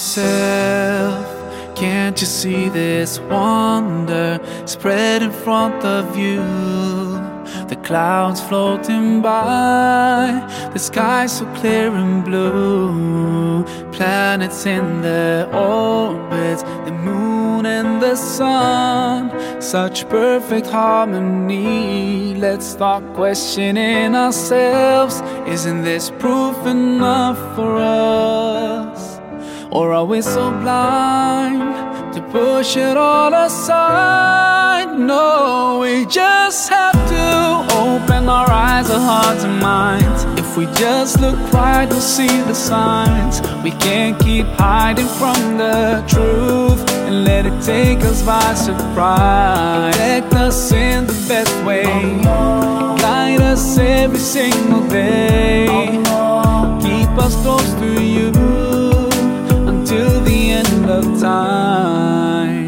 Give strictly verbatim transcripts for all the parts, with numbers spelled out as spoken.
yourself. Can't you see this wonder spread in front of you? The clouds floating by, the sky so clear and blue. Planets in their orbits, the moon and the sun, such perfect harmony. Let's start questioning ourselves. Isn't this proof enough for us? Or are we so blind to push it all aside? No, we just have to open our eyes, our hearts and minds. If we just look right, we'll see the signs. We can't keep hiding from the truth and let it take us by surprise. Protect us in the best way, guide us every single day, keep us close to you till the end of time.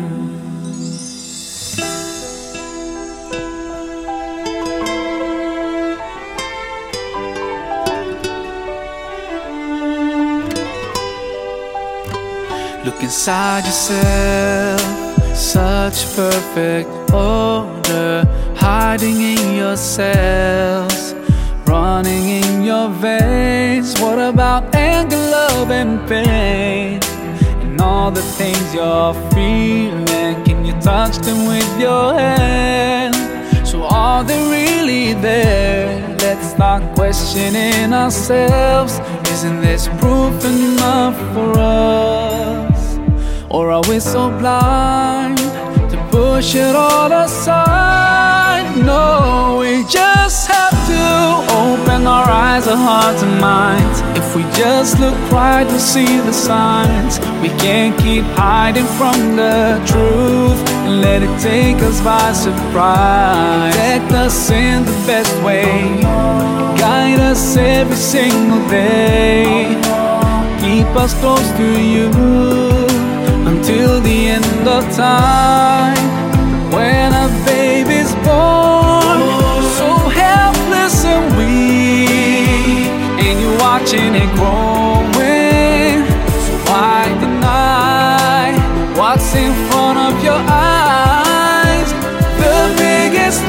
Look inside yourself, such perfect order, hiding in your cells, running in your veins. What about anger, love and pain? All the things you're feeling, can you touch them with your hand? So are they really there? Let's start questioning ourselves. Isn't this proof enough for us? Or are we so blind to push it all aside? No, we just have to open our eyes, our hearts and minds. If we just look right, we'll see the signs. We can't keep hiding from the truth and let it take us by surprise. Protect us in the best way, guide us every single day, keep us close to you until the end of time. When a baby's born, so helpless and weak, and you're watching it growing, so why deny what's in front of your eyes? The biggest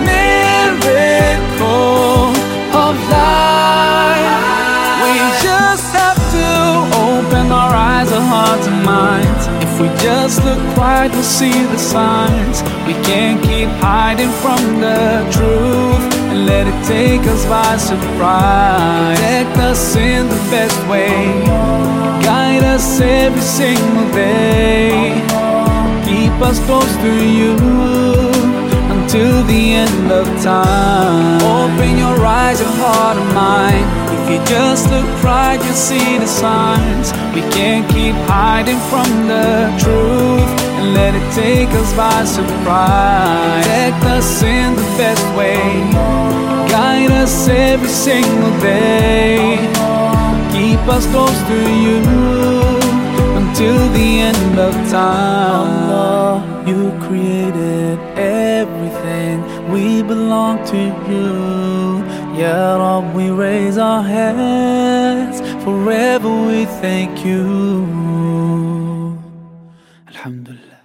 miracle of life. We just have to open our eyes, our hearts and minds. If we just look right, we'll see the signs. We can't keep hiding from the truth and let it take us by surprise. Protect us in the best way, guide us every single day, keep us close to you until the end of time. Open your eyes, your heart and mind. If you just look right, you'll see the signs. We can't keep hiding from the truth and let it take us by surprise. Protect us in the best way, guide us every single day, keep us close to you until the end of time. Allah, you created everything, we belong to you. Ya Rab, we raise our hands, forever we thank you. Alhamdulillah.